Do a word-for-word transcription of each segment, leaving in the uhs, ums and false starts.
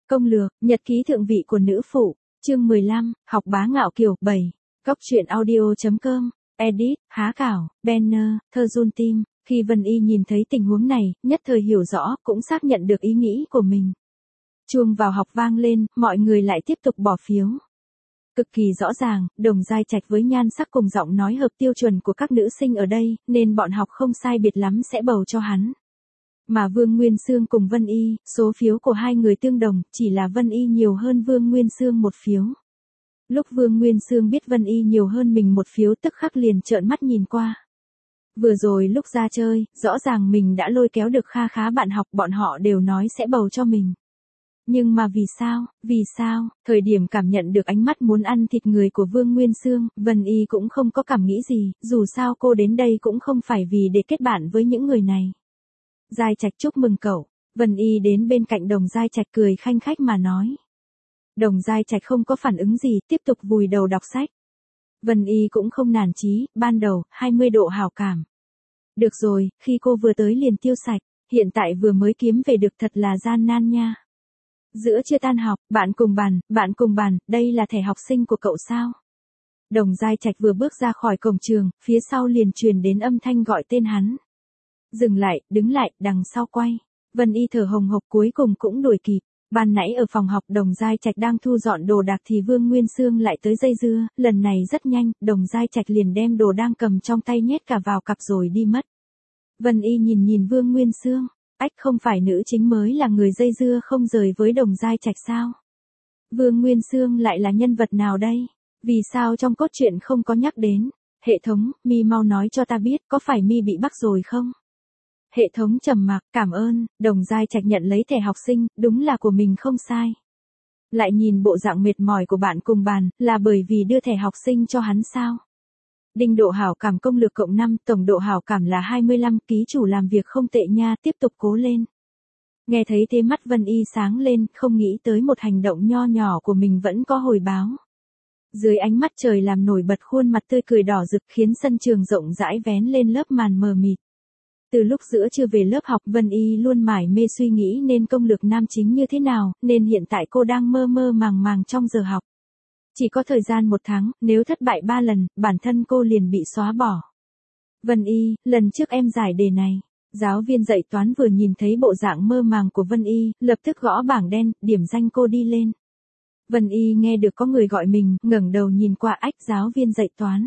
Công lược, nhật ký thượng vị của nữ phụ, chương mười lăm, học bá ngạo kiều, bảy. Góc truyện audio.com, edit, há cảo, banner, thơ run tim. Khi Vân Y nhìn thấy tình huống này, nhất thời hiểu rõ, cũng xác nhận được ý nghĩ của mình. Chuông vào học vang lên, mọi người lại tiếp tục bỏ phiếu. Cực kỳ rõ ràng, Đồng Giai Trạch với nhan sắc cùng giọng nói hợp tiêu chuẩn của các nữ sinh ở đây, nên bọn học không sai biệt lắm sẽ bầu cho hắn. Mà Vương Nguyên Xương cùng Vân Y, số phiếu của hai người tương đồng, chỉ là Vân Y nhiều hơn Vương Nguyên Xương một phiếu. Lúc Vương Nguyên Xương biết Vân Y nhiều hơn mình một phiếu tức khắc liền trợn mắt nhìn qua. Vừa rồi lúc ra chơi, rõ ràng mình đã lôi kéo được kha khá bạn học, bọn họ đều nói sẽ bầu cho mình. Nhưng mà vì sao, vì sao, thời điểm cảm nhận được ánh mắt muốn ăn thịt người của Vương Nguyên Xương, Vân Y cũng không có cảm nghĩ gì, dù sao cô đến đây cũng không phải vì để kết bạn với những người này. Giai Trạch chúc mừng cậu. Vân Y đến bên cạnh Đồng Giai Trạch cười khanh khách mà nói. Đồng Giai Trạch không có phản ứng gì, tiếp tục vùi đầu đọc sách. Vân Y cũng không nản chí, ban đầu, hai mươi độ hảo cảm. Được rồi, khi cô vừa tới liền tiêu sạch, hiện tại vừa mới kiếm về được thật là gian nan nha. Giữa chưa tan học, bạn cùng bàn, bạn cùng bàn, đây là thẻ học sinh của cậu sao? Đồng Giai Trạch vừa bước ra khỏi cổng trường, phía sau liền truyền đến âm thanh gọi tên hắn. Dừng lại, đứng lại, đằng sau quay. Vân Y thở hồng hộc cuối cùng cũng đuổi kịp. Ban nãy ở phòng học Đồng Giai Trạch đang thu dọn đồ đạc thì Vương Nguyên Xương lại tới dây dưa, lần này rất nhanh, Đồng Giai Trạch liền đem đồ đang cầm trong tay nhét cả vào cặp rồi đi mất. Vân Y nhìn nhìn Vương Nguyên Xương, ách không phải nữ chính mới là người dây dưa không rời với Đồng Giai Trạch sao? Vương Nguyên Xương lại là nhân vật nào đây? Vì sao trong cốt truyện không có nhắc đến? Hệ thống, mi mau nói cho ta biết, có phải mi bị bắt rồi không? Hệ thống trầm mặc, cảm ơn, Đồng Giai Trạch nhận lấy thẻ học sinh, đúng là của mình không sai. Lại nhìn bộ dạng mệt mỏi của bạn cùng bàn, là bởi vì đưa thẻ học sinh cho hắn sao? Đinh độ hảo cảm công lược cộng năm, tổng độ hảo cảm là hai mươi lăm, ký chủ làm việc không tệ nha, tiếp tục cố lên. Nghe thấy thế mắt Vân Y sáng lên, không nghĩ tới một hành động nho nhỏ của mình vẫn có hồi báo. Dưới ánh mắt trời làm nổi bật khuôn mặt tươi cười đỏ rực khiến sân trường rộng rãi vén lên lớp màn mờ mịt. Từ lúc giữa trưa về lớp học Vân Y luôn mải mê suy nghĩ nên công lược nam chính như thế nào, nên hiện tại cô đang mơ mơ màng màng trong giờ học. Chỉ có thời gian một tháng, nếu thất bại ba lần, bản thân cô liền bị xóa bỏ. Vân Y, lần trước em giải đề này. Giáo viên dạy toán vừa nhìn thấy bộ dạng mơ màng của Vân Y, lập tức gõ bảng đen, điểm danh cô đi lên. Vân Y nghe được có người gọi mình, ngẩng đầu nhìn qua ách giáo viên dạy toán.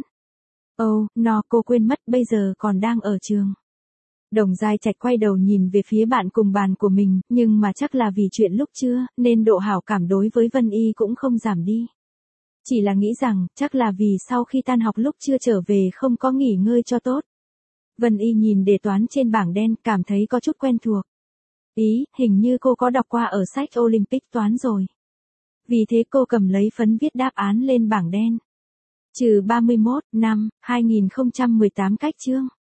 Ồ, oh, no, cô quên mất bây giờ còn đang ở trường. Đồng Giai Trạch quay đầu nhìn về phía bạn cùng bàn của mình, nhưng mà chắc là vì chuyện lúc trưa, nên độ hảo cảm đối với Vân Y cũng không giảm đi. Chỉ là nghĩ rằng, chắc là vì sau khi tan học lúc trưa trở về không có nghỉ ngơi cho tốt. Vân Y nhìn đề toán trên bảng đen, cảm thấy có chút quen thuộc. Ý, hình như cô có đọc qua ở sách Olympic toán rồi. Vì thế cô cầm lấy phấn viết đáp án lên bảng đen. Trừ ba mươi mốt, năm, hai nghìn không trăm mười tám cách chương.